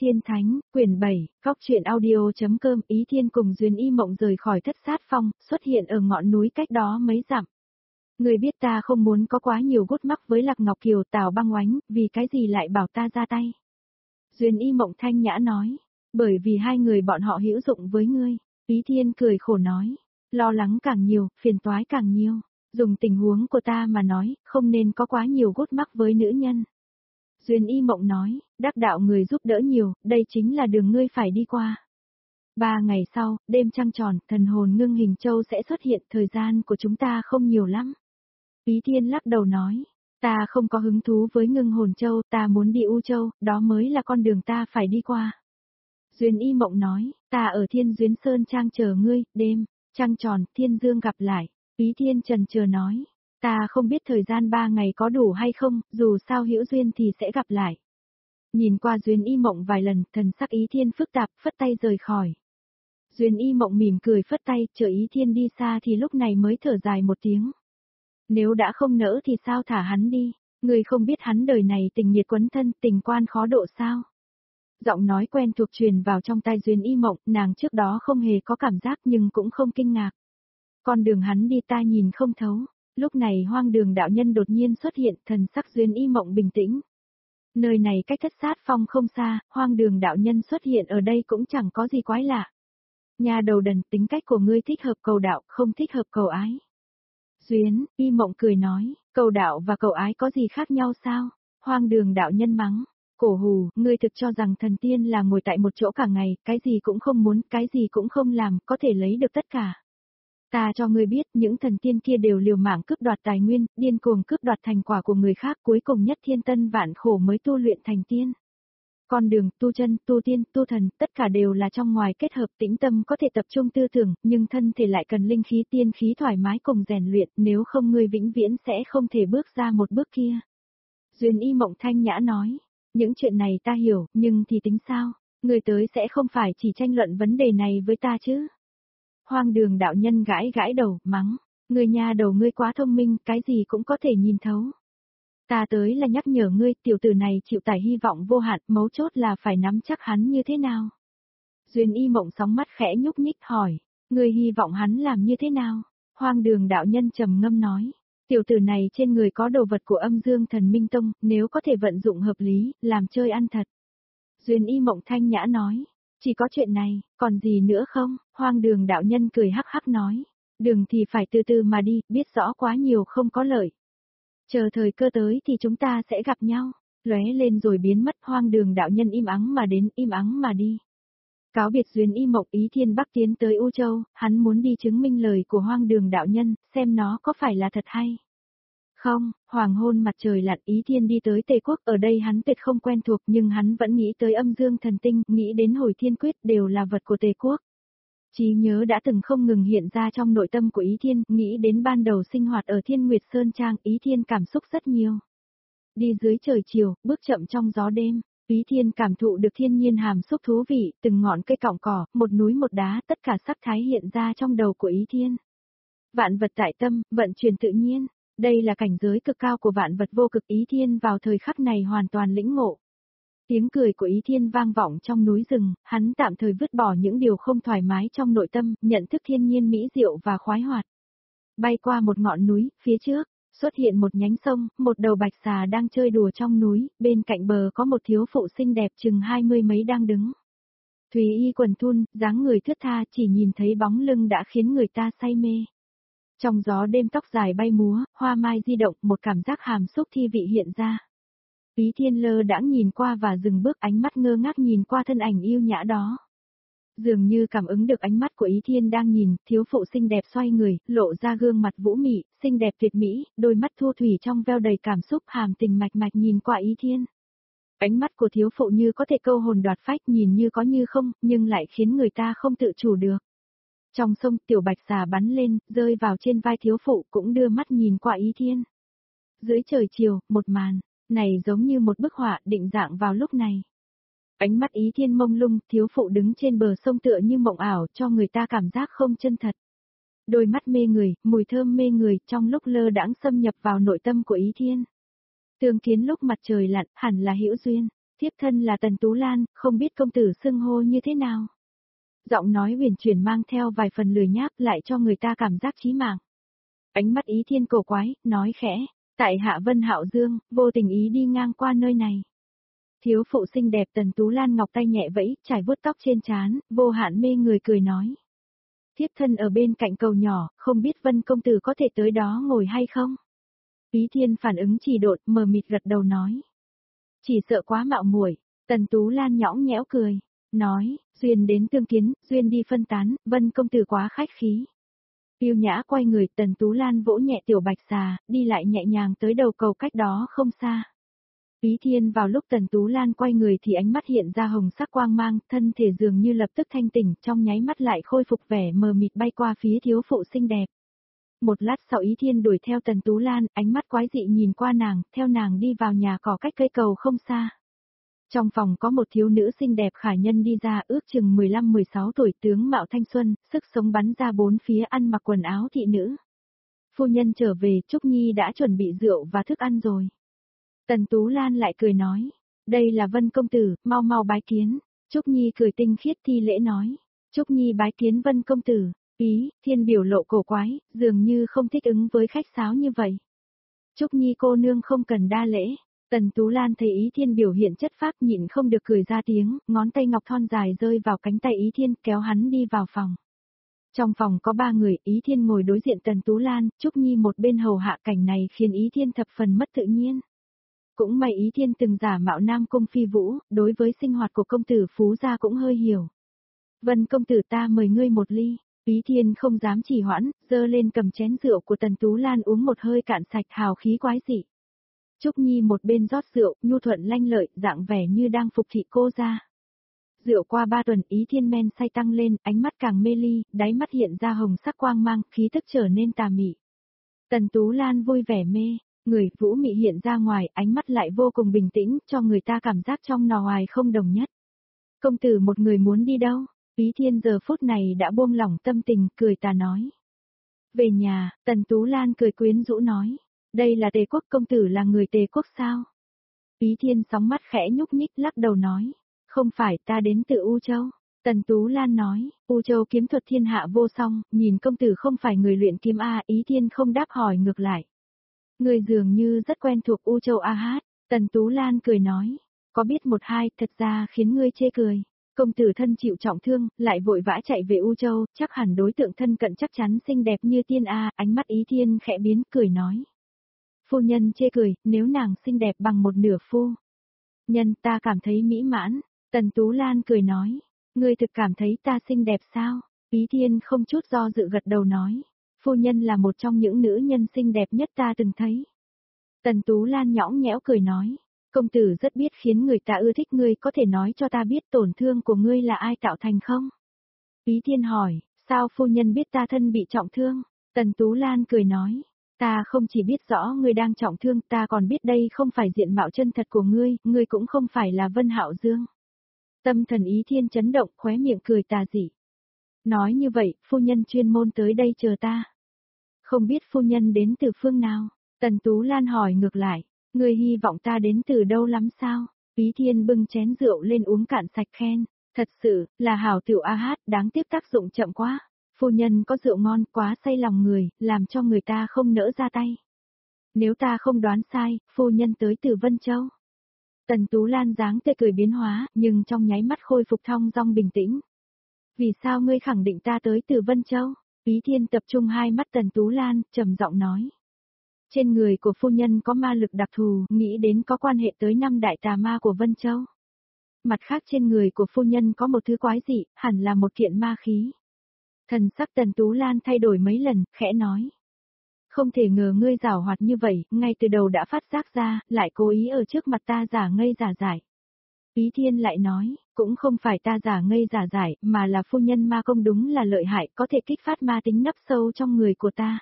Thiên Thánh, quyển 7, Góc truyện audio.com. Ý Thiên cùng Duyên Y Mộng rời khỏi Thất Sát Phong, xuất hiện ở ngọn núi cách đó mấy dặm. Người biết ta không muốn có quá nhiều gút mắc với Lạc Ngọc Kiều, Tào Băng Oánh, vì cái gì lại bảo ta ra tay? Duyên Y Mộng thanh nhã nói, bởi vì hai người bọn họ hữu dụng với ngươi. Ý Thiên cười khổ nói, lo lắng càng nhiều, phiền toái càng nhiều. Dùng tình huống của ta mà nói, không nên có quá nhiều gút mắc với nữ nhân. Duyên Y Mộng nói, đắc đạo người giúp đỡ nhiều, đây chính là đường ngươi phải đi qua. 3 ngày sau, đêm trăng tròn, thần hồn ngưng hình châu sẽ xuất hiện, thời gian của chúng ta không nhiều lắm. Ý Thiên lắc đầu nói, ta không có hứng thú với ngưng hồn châu, ta muốn đi U Châu, đó mới là con đường ta phải đi qua. Duyên Y Mộng nói, ta ở Thiên Duyến Sơn Trang chờ ngươi, đêm, trăng tròn, thiên dương gặp lại. Ý Thiên trần chờ nói, ta không biết thời gian 3 ngày có đủ hay không, dù sao hữu duyên thì sẽ gặp lại. Nhìn qua Duyên Y Mộng vài lần, thần sắc Ý Thiên phức tạp, phất tay rời khỏi. Duyên Y Mộng mỉm cười phất tay, chờ Ý Thiên đi xa thì lúc này mới thở dài một tiếng. Nếu đã không nỡ thì sao thả hắn đi, người không biết hắn đời này tình nhiệt quấn thân, tình quan khó độ sao. Giọng nói quen thuộc truyền vào trong tai Duyên Y Mộng, nàng trước đó không hề có cảm giác nhưng cũng không kinh ngạc. Con đường hắn đi ta nhìn không thấu. Lúc này Hoang Đường đạo nhân đột nhiên xuất hiện, thần sắc Duyên Y Mộng bình tĩnh. Nơi này cách Thất Sát Phong không xa, Hoang Đường đạo nhân xuất hiện ở đây cũng chẳng có gì quái lạ. Nhà đầu đần, tính cách của ngươi thích hợp cầu đạo, không thích hợp cầu ái. Duyên Y Mộng cười nói, cầu đạo và cầu ái có gì khác nhau sao? Hoang Đường đạo nhân mắng, cổ hù, ngươi thực cho rằng thần tiên là ngồi tại một chỗ cả ngày, cái gì cũng không muốn, cái gì cũng không làm, có thể lấy được tất cả. Ta cho ngươi biết, những thần tiên kia đều liều mạng cướp đoạt tài nguyên, điên cuồng cướp đoạt thành quả của người khác, cuối cùng nhất thiên tân vạn khổ mới tu luyện thành tiên. Con đường tu chân, tu tiên, tu thần, tất cả đều là trong ngoài kết hợp, tĩnh tâm có thể tập trung tư tưởng, nhưng thân thể lại cần linh khí tiên khí thoải mái cùng rèn luyện, nếu không ngươi vĩnh viễn sẽ không thể bước ra một bước kia. Duyên Y Mộng thanh nhã nói, những chuyện này ta hiểu, nhưng thì tính sao, ngươi tới sẽ không phải chỉ tranh luận vấn đề này với ta chứ. Hoang Đường đạo nhân gãi gãi đầu, mắng, ngươi nha đầu ngươi quá thông minh, cái gì cũng có thể nhìn thấu. Ta tới là nhắc nhở ngươi, tiểu tử này chịu tải hy vọng vô hạn, mấu chốt là phải nắm chắc hắn như thế nào. Duyên Y Mộng sóng mắt khẽ nhúc nhích hỏi, ngươi hy vọng hắn làm như thế nào? Hoang Đường đạo nhân trầm ngâm nói, tiểu tử này trên người có đồ vật của Âm Dương Thần Minh Tông, nếu có thể vận dụng hợp lý, làm chơi ăn thật. Duyên Y Mộng thanh nhã nói, chỉ có chuyện này, còn gì nữa không? Hoang Đường đạo nhân cười hắc hắc nói, đường thì phải từ từ mà đi, biết rõ quá nhiều không có lợi. Chờ thời cơ tới thì chúng ta sẽ gặp nhau. Lóe lên rồi biến mất. Hoang Đường đạo nhân im ắng mà đến, im ắng mà đi. Cáo biệt Duyên Y Mộng, Ý Thiên Bắc tiến tới U Châu, hắn muốn đi chứng minh lời của Hoang Đường đạo nhân, xem nó có phải là thật hay không. Hoàng hôn mặt trời lặn, Ý Thiên đi tới Tề Quốc, ở đây hắn tuyệt không quen thuộc nhưng hắn vẫn nghĩ tới Âm Dương Thần Tinh, nghĩ đến Hồi Thiên Quyết đều là vật của Tề Quốc. Trí nhớ đã từng không ngừng hiện ra trong nội tâm của Ý Thiên, nghĩ đến ban đầu sinh hoạt ở Thiên Nguyệt Sơn Trang, Ý Thiên cảm xúc rất nhiều. Đi dưới trời chiều, bước chậm trong gió đêm, Ý Thiên cảm thụ được thiên nhiên hàm xúc thú vị, từng ngọn cây cọng cỏ, một núi một đá, tất cả sắc thái hiện ra trong đầu của Ý Thiên. Vạn vật tại tâm, vận chuyển tự nhiên, đây là cảnh giới cực cao của vạn vật vô cực. Ý Thiên vào thời khắc này hoàn toàn lĩnh ngộ. Tiếng cười của Ý Thiên vang vọng trong núi rừng, hắn tạm thời vứt bỏ những điều không thoải mái trong nội tâm, nhận thức thiên nhiên mỹ diệu và khoái hoạt. Bay qua một ngọn núi, phía trước, xuất hiện một nhánh sông, một đầu bạch xà đang chơi đùa trong núi, bên cạnh bờ có một thiếu phụ xinh đẹp chừng 20 mấy đang đứng. Thùy y quần thun, dáng người thướt tha, chỉ nhìn thấy bóng lưng đã khiến người ta say mê. Trong gió đêm tóc dài bay múa, hoa mai di động, một cảm giác hàm xúc thi vị hiện ra. Ý Thiên lơ đãng nhìn qua và dừng bước, ánh mắt ngơ ngác nhìn qua thân ảnh yêu nhã đó. Dường như cảm ứng được ánh mắt của Ý Thiên đang nhìn, thiếu phụ xinh đẹp xoay người, lộ ra gương mặt vũ mị, xinh đẹp tuyệt mỹ, đôi mắt thu thủy trong veo đầy cảm xúc, hàm tình mạch mạch nhìn qua Ý Thiên. Ánh mắt của thiếu phụ như có thể câu hồn đoạt phách, nhìn như có như không, nhưng lại khiến người ta không tự chủ được. Trong sông, tiểu bạch xà bắn lên, rơi vào trên vai thiếu phụ, cũng đưa mắt nhìn qua Ý Thiên. Dưới trời chiều, một màn này giống như một bức họa định dạng vào lúc này. Ánh mắt Ý Thiên mông lung, thiếu phụ đứng trên bờ sông tựa như mộng ảo, cho người ta cảm giác không chân thật. Đôi mắt mê người, mùi thơm mê người, trong lúc lơ đãng xâm nhập vào nội tâm của Ý Thiên. Tương kiến lúc mặt trời lặn, hẳn là hữu duyên. Thiếp thân là Tần Tú Lan, không biết công tử xưng hô như thế nào. Giọng nói huyền chuyển mang theo vài phần lười nhác lại cho người ta cảm giác chí mạng. Ánh mắt Ý Thiên cổ quái, nói khẽ, tại hạ Vân Hạo Dương, vô tình ý đi ngang qua nơi này. Thiếu phụ xinh đẹp Tần Tú Lan ngọc tay nhẹ vẫy, trải vuốt tóc trên trán, vô hạn mê người cười nói. Thiếp thân ở bên cạnh cầu nhỏ, không biết Vân công tử có thể tới đó ngồi hay không? Ý Thiên phản ứng trì độn, mờ mịt gật đầu nói. Chỉ sợ quá mạo muội. Tần Tú Lan nhõng nhẽo cười, nói, duyên đến tương kiến, duyên đi phân tán, Vân công tử quá khách khí. Yêu nhã quay người, Tần Tú Lan vỗ nhẹ tiểu bạch xà, đi lại nhẹ nhàng tới đầu cầu cách đó không xa. Ý Thiên vào lúc Tần Tú Lan quay người thì ánh mắt hiện ra hồng sắc quang mang, thân thể dường như lập tức thanh tỉnh, trong nháy mắt lại khôi phục vẻ mờ mịt bay qua phía thiếu phụ xinh đẹp. Một lát sau Ý Thiên đuổi theo Tần Tú Lan, ánh mắt quái dị nhìn qua nàng, theo nàng đi vào nhà cỏ cách cây cầu không xa. Trong phòng có một thiếu nữ xinh đẹp khả nhân đi ra, ước chừng 15-16 tuổi, tướng mạo thanh xuân, sức sống bắn ra bốn phía, ăn mặc quần áo thị nữ. Phu nhân trở về, Trúc Nhi đã chuẩn bị rượu và thức ăn rồi. Tần Tú Lan lại cười nói, đây là Vân công tử, mau mau bái kiến. Trúc Nhi cười tinh khiết thi lễ nói, Trúc Nhi bái kiến Vân công tử. Ý Thiên biểu lộ cổ quái, dường như không thích ứng với khách sáo như vậy. Trúc Nhi cô nương không cần đa lễ. Tần Tú Lan thấy Ý Thiên biểu hiện chất phác nhịn không được cười ra tiếng, ngón tay ngọc thon dài rơi vào cánh tay Ý Thiên kéo hắn đi vào phòng. Trong phòng có 3 người, Ý Thiên ngồi đối diện Tần Tú Lan, Trúc Nhi một bên hầu hạ, cảnh này khiến Ý Thiên thập phần mất tự nhiên. Cũng may Ý Thiên từng giả mạo Nam Cung Phi Vũ, đối với sinh hoạt của công tử Phú gia cũng hơi hiểu. Vân công tử ta mời ngươi một ly. Ý Thiên không dám trì hoãn, giơ lên cầm chén rượu của Tần Tú Lan uống một hơi cạn sạch, hào khí quái dị. Trúc Nhi một bên rót rượu, nhu thuận lanh lợi, dạng vẻ như đang phục thị cô ra. Rượu qua 3 tuần, Ý Thiên men say tăng lên, ánh mắt càng mê ly, đáy mắt hiện ra hồng sắc quang mang, khí tức trở nên tà mị. Tần Tú Lan vui vẻ mê, người vũ mị hiện ra ngoài, ánh mắt lại vô cùng bình tĩnh, cho người ta cảm giác trong nò hoài không đồng nhất. Công tử một người muốn đi đâu? Ý Thiên giờ phút này đã buông lỏng tâm tình, cười tà nói. Về nhà, Tần Tú Lan cười quyến rũ nói. Đây là Tề quốc, công tử là người Tề quốc sao? Ý Thiên sóng mắt khẽ nhúc nhích lắc đầu nói. Không phải, ta đến từ U Châu. Tần Tú Lan nói, U Châu kiếm thuật thiên hạ vô song, nhìn công tử không phải người luyện kiếm A. Ý Thiên không đáp hỏi ngược lại. Người dường như rất quen thuộc U Châu A hát. Tần Tú Lan cười nói. Có biết một hai, thật ra khiến ngươi chê cười. Công tử thân chịu trọng thương, lại vội vã chạy về U Châu, chắc hẳn đối tượng thân cận chắc chắn xinh đẹp như tiên A. Ánh mắt Ý Thiên khẽ biến, cười nói. Phu nhân chê cười, nếu nàng xinh đẹp bằng một nửa phu nhân ta cảm thấy mỹ mãn. Tần Tú Lan cười nói, ngươi thực cảm thấy ta xinh đẹp sao? Ý Thiên không chút do dự gật đầu nói, phu nhân là một trong những nữ nhân xinh đẹp nhất ta từng thấy. Tần Tú Lan nhõng nhẽo cười nói, công tử rất biết khiến người ta ưa thích, ngươi có thể nói cho ta biết tổn thương của ngươi là ai tạo thành không? Ý Thiên hỏi, sao phu nhân biết ta thân bị trọng thương? Tần Tú Lan cười nói, ta không chỉ biết rõ ngươi đang trọng thương, ta còn biết đây không phải diện mạo chân thật của ngươi, ngươi cũng không phải là Vân Hạo Dương. Tâm thần Ý Thiên chấn động, khóe miệng cười tà dị. Nói như vậy, phu nhân chuyên môn tới đây chờ ta. Không biết phu nhân đến từ phương nào? Tần Tú Lan hỏi ngược lại, ngươi hy vọng ta đến từ đâu lắm sao? Ý Thiên bưng chén rượu lên uống cạn sạch khen, thật sự, là hảo tiểu A hát, đáng tiếc tác dụng chậm quá. Phu nhân có rượu ngon quá say lòng người, làm cho người ta không nỡ ra tay. Nếu ta không đoán sai, phu nhân tới từ Vân Châu. Tần Tú Lan dáng tươi cười biến hóa, nhưng trong nháy mắt khôi phục thong dong bình tĩnh. Vì sao ngươi khẳng định ta tới từ Vân Châu? Ý Thiên tập trung hai mắt Tần Tú Lan, trầm giọng nói. Trên người của phu nhân có ma lực đặc thù, nghĩ đến có quan hệ tới 5 đại tà ma của Vân Châu. Mặt khác trên người của phu nhân có một thứ quái dị, hẳn là một kiện ma khí. Thần sắc Tần Tú Lan thay đổi mấy lần, khẽ nói. Không thể ngờ ngươi giảo hoạt như vậy, ngay từ đầu đã phát giác ra, lại cố ý ở trước mặt ta giả ngây giả dại. Ý Thiên lại nói, cũng không phải ta giả ngây giả dại, mà là phu nhân ma công đúng là lợi hại, có thể kích phát ma tính nấp sâu trong người của ta.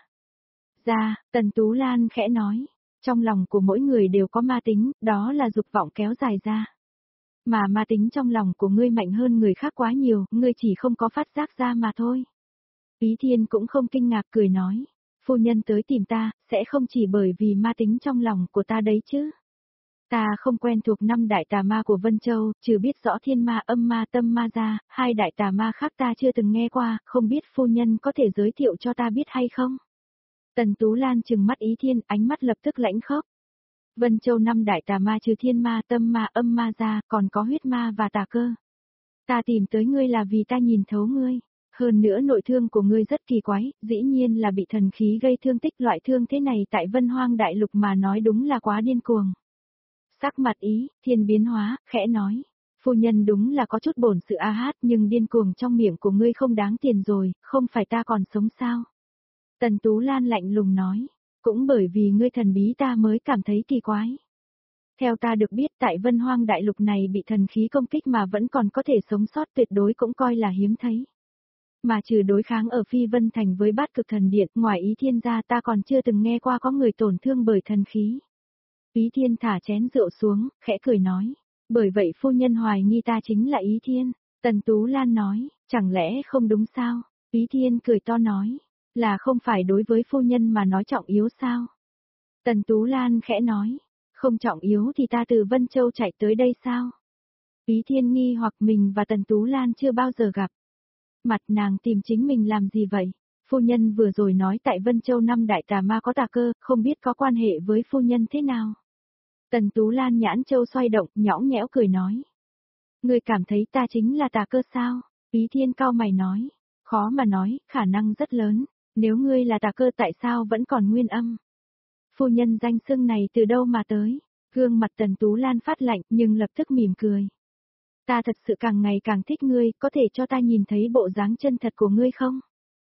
Tần Tú Lan khẽ nói, trong lòng của mỗi người đều có ma tính, đó là dục vọng kéo dài ra. Mà ma tính trong lòng của ngươi mạnh hơn người khác quá nhiều, ngươi chỉ không có phát giác ra mà thôi. Ý Thiên cũng không kinh ngạc cười nói, phu nhân tới tìm ta, sẽ không chỉ bởi vì ma tính trong lòng của ta đấy chứ. Ta không quen thuộc 5 đại tà ma của Vân Châu, trừ biết rõ thiên ma, âm ma, tâm ma ra, 2 đại tà ma khác ta chưa từng nghe qua, không biết phu nhân có thể giới thiệu cho ta biết hay không? Tần Tú Lan trừng mắt Ý Thiên, ánh mắt lập tức lãnh khốc. Vân Châu 5 đại tà ma trừ thiên ma, tâm ma, âm ma ra, còn có huyết ma và tà cơ. Ta tìm tới ngươi là vì ta nhìn thấu ngươi. Hơn nữa nội thương của ngươi rất kỳ quái, dĩ nhiên là bị thần khí gây thương tích, loại thương thế này tại Vân Hoang Đại Lục mà nói đúng là quá điên cuồng. Sắc mặt Ý Thiên biến hóa, khẽ nói. Phu nhân đúng là có chút bổn sự a hát, nhưng điên cuồng trong miệng của ngươi không đáng tiền rồi, không phải ta còn sống sao? Tần Tú Lan lạnh lùng nói. Cũng bởi vì ngươi thần bí ta mới cảm thấy kỳ quái. Theo ta được biết tại Vân Hoang Đại Lục này bị thần khí công kích mà vẫn còn có thể sống sót tuyệt đối cũng coi là hiếm thấy. Mà trừ đối kháng ở Phi Vân Thành với Bát Cực Thần Điện, ngoài Ý Thiên ra ta còn chưa từng nghe qua có người tổn thương bởi thần khí. Ý Thiên thả chén rượu xuống, khẽ cười nói. Bởi vậy phu nhân hoài nghi ta chính là Ý Thiên. Tần Tú Lan nói, chẳng lẽ không đúng sao? Ý Thiên cười to nói, là không phải đối với phu nhân mà nói trọng yếu sao? Tần Tú Lan khẽ nói, không trọng yếu thì ta từ Vân Châu chạy tới đây sao? Ý Thiên nghi hoặc mình và Tần Tú Lan chưa bao giờ gặp. Mặt nàng tìm chính mình làm gì vậy? Phu nhân vừa rồi nói tại Vân Châu 5 đại tà ma có tà cơ, không biết có quan hệ với phu nhân thế nào? Tần Tú Lan nhãn châu xoay động, nhõng nhẽo cười nói. Ngươi cảm thấy ta chính là tà cơ sao? Ý Thiên cau mày nói. Khó mà nói, khả năng rất lớn. Nếu ngươi là tà cơ tại sao vẫn còn nguyên âm? Phu nhân danh xưng này từ đâu mà tới? Gương mặt Tần Tú Lan phát lạnh nhưng lập tức mỉm cười. Ta thật sự càng ngày càng thích ngươi, có thể cho ta nhìn thấy bộ dáng chân thật của ngươi không?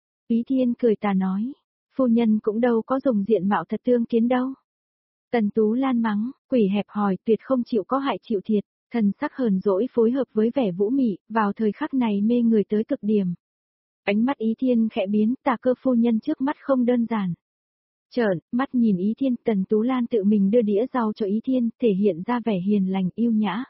Ý Thiên cười tà nói. Phu nhân cũng đâu có dùng diện mạo thật tương kiến đâu. Tần Tú Lan mắng, quỷ hẹp hòi tuyệt không chịu có hại chịu thiệt, thần sắc hờn dỗi phối hợp với vẻ vũ mị, vào thời khắc này mê người tới cực điểm. Ánh mắt Ý Thiên khẽ biến, tà cơ phu nhân trước mắt không đơn giản. Trợn, mắt nhìn Ý Thiên, Tần Tú Lan tự mình đưa đĩa rau cho Ý Thiên, thể hiện ra vẻ hiền lành yêu nhã.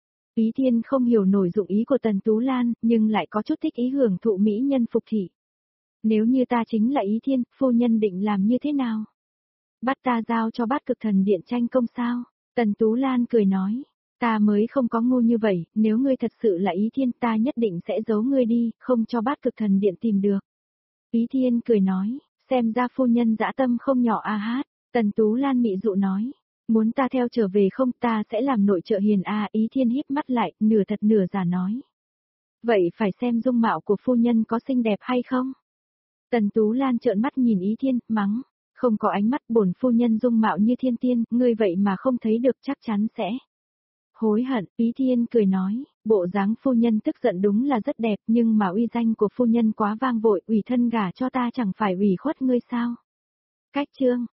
Ý Thiên không hiểu nổi dụng ý của Tần Tú Lan, nhưng lại có chút thích ý hưởng thụ mỹ nhân phục thị. Nếu như ta chính là Ý Thiên, phu nhân định làm như thế nào? Bắt ta giao cho Bát Cực Thần Điện tranh công sao? Tần Tú Lan cười nói, ta mới không có ngu như vậy, nếu ngươi thật sự là Ý Thiên ta nhất định sẽ giấu ngươi đi, không cho Bát Cực Thần Điện tìm được. Ý Thiên cười nói, xem ra phu nhân dã tâm không nhỏ a hát. Tần Tú Lan mị dụ nói, muốn ta theo trở về không ta sẽ làm nội trợ hiền a. Ý Thiên híp mắt lại, nửa thật nửa giả nói. Vậy phải xem dung mạo của phu nhân có xinh đẹp hay không? Tần Tú Lan trợn mắt nhìn Ý Thiên, mắng. Không có ánh mắt bổn phu nhân dung mạo như thiên tiên, ngươi vậy mà không thấy được chắc chắn sẽ. Hối hận, Ý Thiên cười nói, bộ dáng phu nhân tức giận đúng là rất đẹp nhưng mà uy danh của phu nhân quá vang vội, ủy thân gả cho ta chẳng phải ủy khuất ngươi sao. Cách chương.